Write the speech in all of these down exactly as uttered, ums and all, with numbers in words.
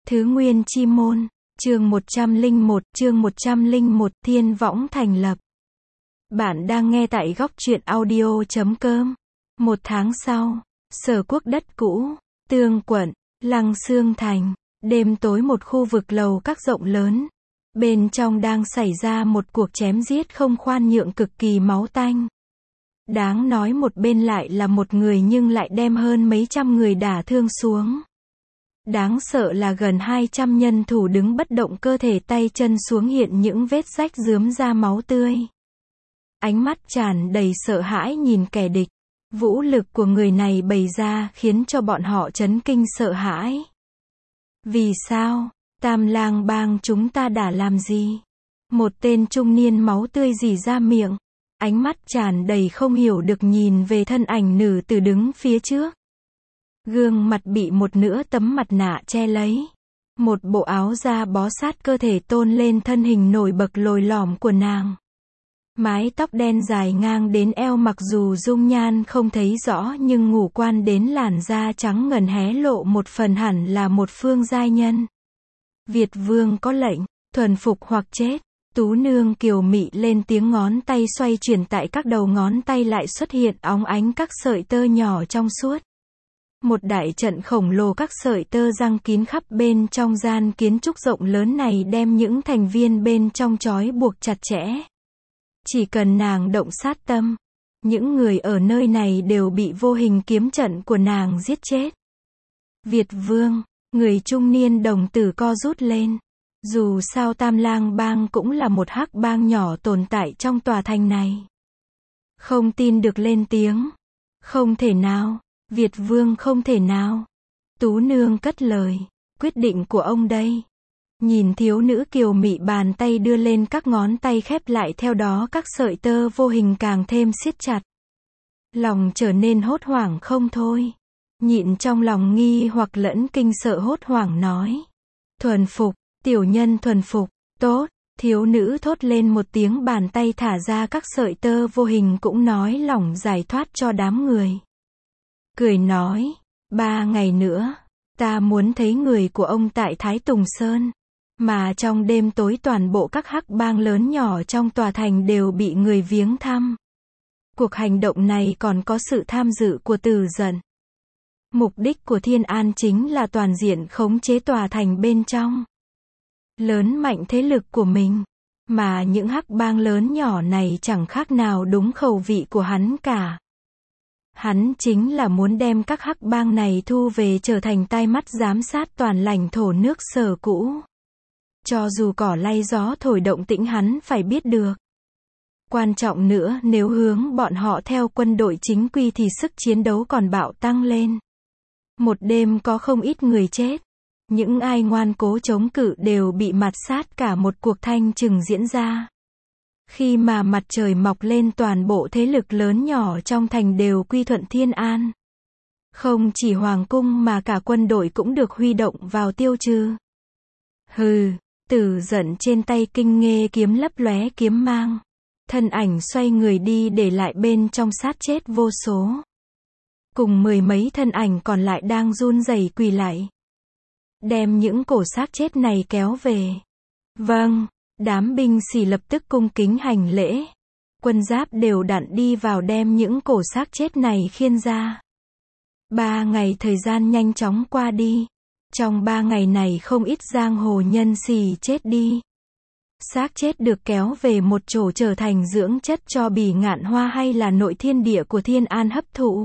Thứ Nguyên Chi Môn, chương một trăm lẻ một, chương một trăm lẻ một, Thiên Võng thành lập. Bạn đang nghe tại góc truyện audio chấm com. Một tháng sau, Sở Quốc đất cũ, Tương quận, Lăng Xương thành, đêm tối một khu vực lầu các rộng lớn. Bên trong đang xảy ra một cuộc chém giết không khoan nhượng cực kỳ máu tanh. Đáng nói một bên lại là một người nhưng lại đem hơn mấy trăm người đả thương xuống. Đáng sợ là gần hai trăm nhân thủ đứng bất động, cơ thể tay chân xuống hiện những vết rách rướm ra máu tươi. Ánh mắt tràn đầy sợ hãi nhìn kẻ địch. Vũ lực của người này bày ra khiến cho bọn họ chấn kinh sợ hãi. Vì sao? Tam Lang Bang chúng ta đã làm gì? Một tên trung niên máu tươi rỉ ra miệng. Ánh mắt tràn đầy không hiểu được nhìn về thân ảnh nữ tử đứng phía trước. Gương mặt bị một nửa tấm mặt nạ che lấy. Một bộ áo da bó sát cơ thể tôn lên thân hình nổi bật lồi lõm của nàng. Mái tóc đen dài ngang đến eo, mặc dù dung nhan không thấy rõ nhưng ngũ quan đến làn da trắng ngần hé lộ một phần hẳn là một phương giai nhân. Việt Vương có lệnh, thuần phục hoặc chết. Tú nương kiều mị lên tiếng, ngón tay xoay chuyển, tại các đầu ngón tay lại xuất hiện óng ánh các sợi tơ nhỏ trong suốt. Một đại trận khổng lồ các sợi tơ răng kín khắp bên trong gian kiến trúc rộng lớn này, đem những thành viên bên trong trói buộc chặt chẽ. Chỉ cần nàng động sát tâm, những người ở nơi này đều bị vô hình kiếm trận của nàng giết chết. Việt Vương, người trung niên đồng tử co rút lên. Dù sao Tam Lang Bang cũng là một hắc bang nhỏ tồn tại trong tòa thành này. Không tin được lên tiếng. Không thể nào, Việt Vương không thể nào. Tú nương cất lời, quyết định của ông đây. Nhìn thiếu nữ kiều mị bàn tay đưa lên, các ngón tay khép lại, theo đó các sợi tơ vô hình càng thêm siết chặt. Lòng trở nên hốt hoảng không thôi. Nhịn trong lòng nghi hoặc lẫn kinh sợ, hốt hoảng nói. Thuần phục, tiểu nhân thuần phục, tốt, thiếu nữ thốt lên một tiếng, bàn tay thả ra các sợi tơ vô hình cũng nói lỏng giải thoát cho đám người. Cười nói, ba ngày nữa, ta muốn thấy người của ông tại Thái Tùng Sơn. Mà trong đêm tối toàn bộ các hắc bang lớn nhỏ trong tòa thành đều bị người viếng thăm. Cuộc hành động này còn có sự tham dự của Từ Dận. Mục đích của Thiên An chính là toàn diện khống chế tòa thành bên trong. Lớn mạnh thế lực của mình. Mà những hắc bang lớn nhỏ này chẳng khác nào đúng khẩu vị của hắn cả. Hắn chính là muốn đem các hắc bang này thu về trở thành tai mắt giám sát toàn lãnh thổ nước Sở cũ. Cho dù cỏ lay gió thổi, động tĩnh hắn phải biết được. Quan trọng nữa, nếu hướng bọn họ theo quân đội chính quy thì sức chiến đấu còn bạo tăng lên. Một đêm có không ít người chết. Những ai ngoan cố chống cự đều bị mạt sát, cả một cuộc thanh trừng diễn ra. Khi mà mặt trời mọc lên, toàn bộ thế lực lớn nhỏ trong thành đều quy thuận Thiên An. Không chỉ hoàng cung mà cả quân đội cũng được huy động vào tiêu trừ. Hừ, Tử Dận trên tay kinh nghê kiếm lấp lóe kiếm mang. Thân ảnh xoay người đi, để lại bên trong sát chết vô số. Cùng mười mấy thân ảnh còn lại đang run rẩy quỳ lại. Đem những cổ xác chết này kéo về. Vâng, đám binh sĩ lập tức cung kính hành lễ. Quân giáp đều đặn đi vào đem những cổ xác chết này khiêng ra. Ba ngày thời gian nhanh chóng qua đi. Trong ba ngày này không ít giang hồ nhân sĩ chết đi. Xác chết được kéo về một chỗ trở thành dưỡng chất cho Bỉ Ngạn Hoa hay là nội thiên địa của Thiên An hấp thụ.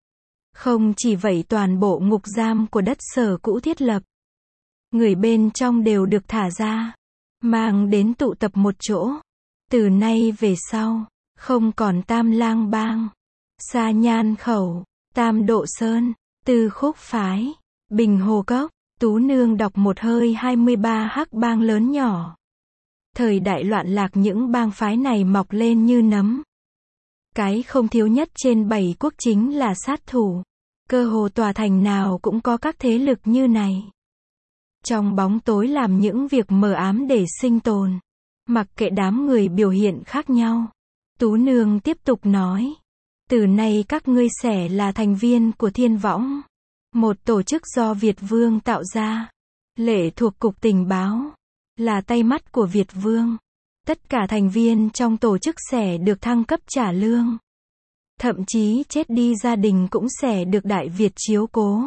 Không chỉ vậy, toàn bộ ngục giam của đất Sở cũ thiết lập. Người bên trong đều được thả ra, mang đến tụ tập một chỗ. Từ nay về sau, không còn Tam Lang Bang, Sa Nhan Khẩu, Tam Độ Sơn, Tư Khúc Phái, Bình Hồ Cốc. Tú nương đọc một hơi hai mươi ba hắc bang lớn nhỏ. Thời đại loạn lạc, những bang phái này mọc lên như nấm. Cái không thiếu nhất trên bảy quốc chính là sát thủ. Cơ hồ tòa thành nào cũng có các thế lực như này. Trong bóng tối làm những việc mờ ám để sinh tồn. Mặc kệ đám người biểu hiện khác nhau. Tú nương tiếp tục nói. Từ nay các ngươi sẽ là thành viên của Thiên Võng. Một tổ chức do Việt Vương tạo ra. Lệ thuộc Cục Tình báo, là tay mắt của Việt Vương. Tất cả thành viên trong tổ chức sẽ được thăng cấp trả lương. Thậm chí chết đi gia đình cũng sẽ được Đại Việt chiếu cố.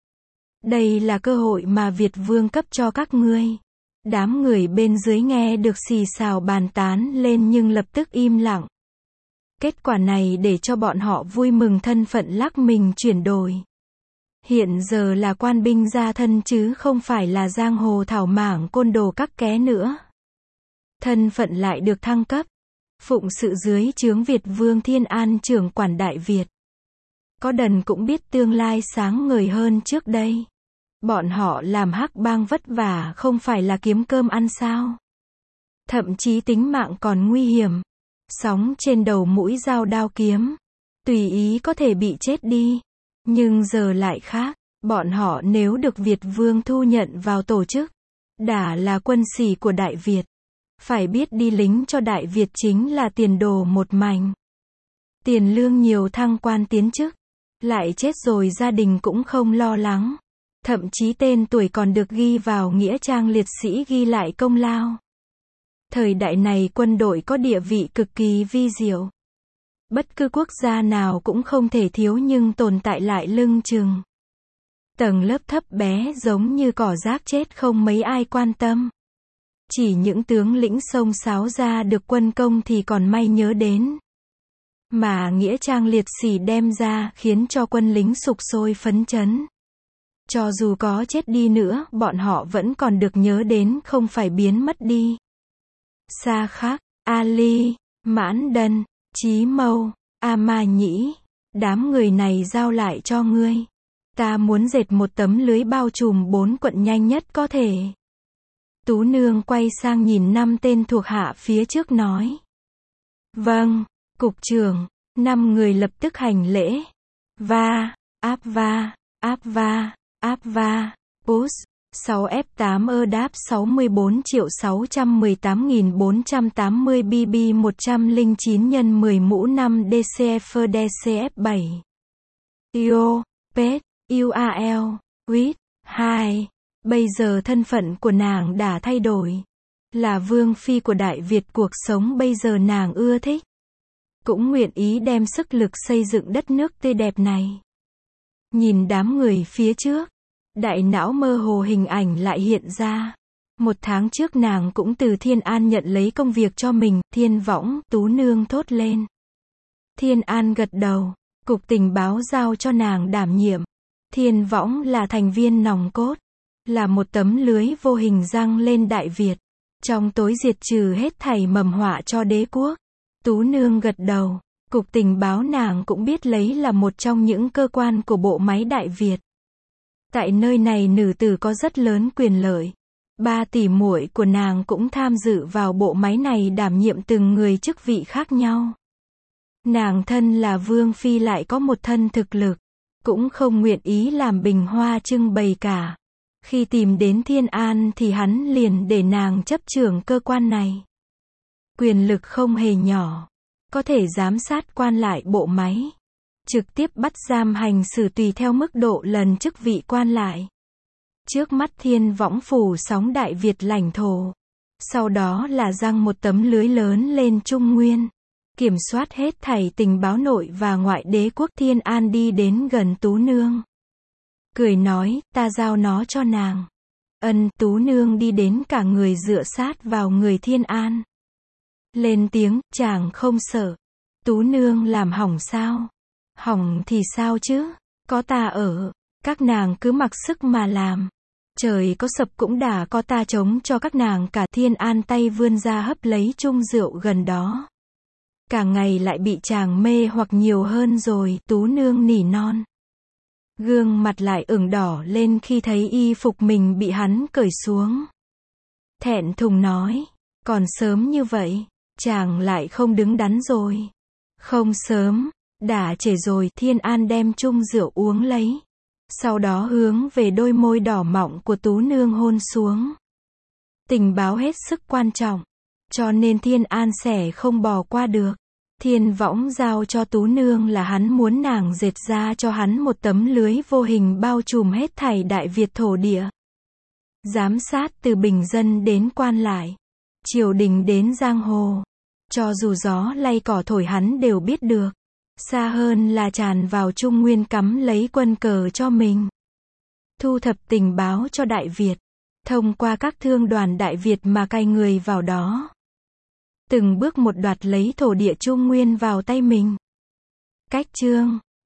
Đây là cơ hội mà Việt Vương cấp cho các ngươi. Đám người bên dưới nghe được xì xào bàn tán lên nhưng lập tức im lặng. Kết quả này để cho bọn họ vui mừng, thân phận lắc mình chuyển đổi. Hiện giờ là quan binh gia thân chứ không phải là giang hồ thảo mảng côn đồ các ké nữa. Thân phận lại được thăng cấp. Phụng sự dưới trướng Việt Vương Thiên An trưởng quản Đại Việt. Có đần cũng biết tương lai sáng ngời hơn trước đây. Bọn họ làm hắc bang vất vả không phải là kiếm cơm ăn sao. Thậm chí tính mạng còn nguy hiểm. Sóng trên đầu mũi dao đao kiếm. Tùy ý có thể bị chết đi. Nhưng giờ lại khác. Bọn họ nếu được Việt Vương thu nhận vào tổ chức, đã là quân sĩ của Đại Việt. Phải biết đi lính cho Đại Việt chính là tiền đồ một mảnh. Tiền lương nhiều, thăng quan tiến chức. Lại chết rồi gia đình cũng không lo lắng. Thậm chí tên tuổi còn được ghi vào nghĩa trang liệt sĩ, ghi lại công lao. Thời đại này quân đội có địa vị cực kỳ vi diệu. Bất cứ quốc gia nào cũng không thể thiếu nhưng tồn tại lại lưng chừng. Tầng lớp thấp bé giống như cỏ rác chết không mấy ai quan tâm. Chỉ những tướng lĩnh xông xáo ra được quân công thì còn may nhớ đến. Mà nghĩa trang liệt sĩ đem ra khiến cho quân lính sục sôi phấn chấn. Cho dù có chết đi nữa, bọn họ vẫn còn được nhớ đến, không phải biến mất đi. Sa Khắc, Ali, Mãn Đân, Chí Mâu, A Ma Nhĩ, đám người này giao lại cho ngươi. Ta muốn dệt một tấm lưới bao trùm bốn quận nhanh nhất có thể. Tú Nương quay sang nhìn năm tên thuộc hạ phía trước nói. Vâng, cục trưởng. Năm người lập tức hành lễ. Va, áp va, áp va, áp va, push. sáu F tám ơ đáp sáu mươi bốn triệu sáu trăm mười tám nghìn bốn trăm tám mươi B B một trăm lẻ chín nhân mười mũ năm D C F D C F bảy. Io, Pet, U A L, Wit, hai. Bây giờ thân phận của nàng đã thay đổi. Là vương phi của Đại Việt, cuộc sống bây giờ nàng ưa thích. Cũng nguyện ý đem sức lực xây dựng đất nước tươi đẹp này. Nhìn đám người phía trước, đại não mơ hồ hình ảnh lại hiện ra. Một tháng trước nàng cũng từ Thiên An nhận lấy công việc cho mình. Thiên Võng, Tú Nương thốt lên. Thiên An gật đầu. Cục Tình báo giao cho nàng đảm nhiệm. Thiên Võng là thành viên nòng cốt. Là một tấm lưới vô hình giăng lên Đại Việt. Trong tối diệt trừ hết thảy mầm họa cho đế quốc. Tú Nương gật đầu. Cục Tình báo nàng cũng biết lấy là một trong những cơ quan của bộ máy Đại Việt. Tại nơi này nữ tử có rất lớn quyền lợi. Ba tỷ muội của nàng cũng tham dự vào bộ máy này, đảm nhiệm từng người chức vị khác nhau. Nàng thân là vương phi lại có một thân thực lực. Cũng không nguyện ý làm bình hoa trưng bày cả. Khi tìm đến Thiên An thì hắn liền để nàng chấp trưởng cơ quan này. Quyền lực không hề nhỏ. Có thể giám sát quan lại bộ máy. Trực tiếp bắt giam hành xử tùy theo mức độ lần chức vị quan lại. Trước mắt Thiên Võng phủ sóng Đại Việt lãnh thổ. Sau đó là giăng một tấm lưới lớn lên Trung Nguyên. Kiểm soát hết thảy tình báo nội và ngoại đế quốc. Thiên An đi đến gần Tú Nương. Cười nói, ta giao nó cho nàng. Ân. Tú Nương đi đến, cả người dựa sát vào người Thiên An. Lên tiếng, chàng không sợ. Tú Nương làm hỏng sao? Hỏng thì sao chứ? Có ta ở. Các nàng cứ mặc sức mà làm. Trời có sập cũng đã có ta chống cho các nàng cả. Thiên An tay vươn ra hấp lấy chung rượu gần đó. Cả ngày lại bị chàng mê hoặc nhiều hơn rồi. Tú Nương nỉ non. Gương mặt lại ửng đỏ lên khi thấy y phục mình bị hắn cởi xuống. Thẹn thùng nói. Còn sớm như vậy, chàng lại không đứng đắn rồi. Không sớm, đã trễ rồi. Thiên An đem chung rượu uống lấy. Sau đó hướng về đôi môi đỏ mọng của Tú Nương hôn xuống. Tình báo hết sức quan trọng. Cho nên Thiên An sẽ không bỏ qua được. Thiên Võng giao cho Tú Nương là hắn muốn nàng dệt ra cho hắn một tấm lưới vô hình bao trùm hết thảy Đại Việt thổ địa. Giám sát từ bình dân đến quan lại, triều đình đến giang hồ. Cho dù gió lay cỏ thổi hắn đều biết được. Xa hơn là tràn vào Trung Nguyên cắm lấy quân cờ cho mình. Thu thập tình báo cho Đại Việt. Thông qua các thương đoàn Đại Việt mà cai người vào đó. Từng bước một đoạt lấy thổ địa Trung Nguyên vào tay mình. Cách chương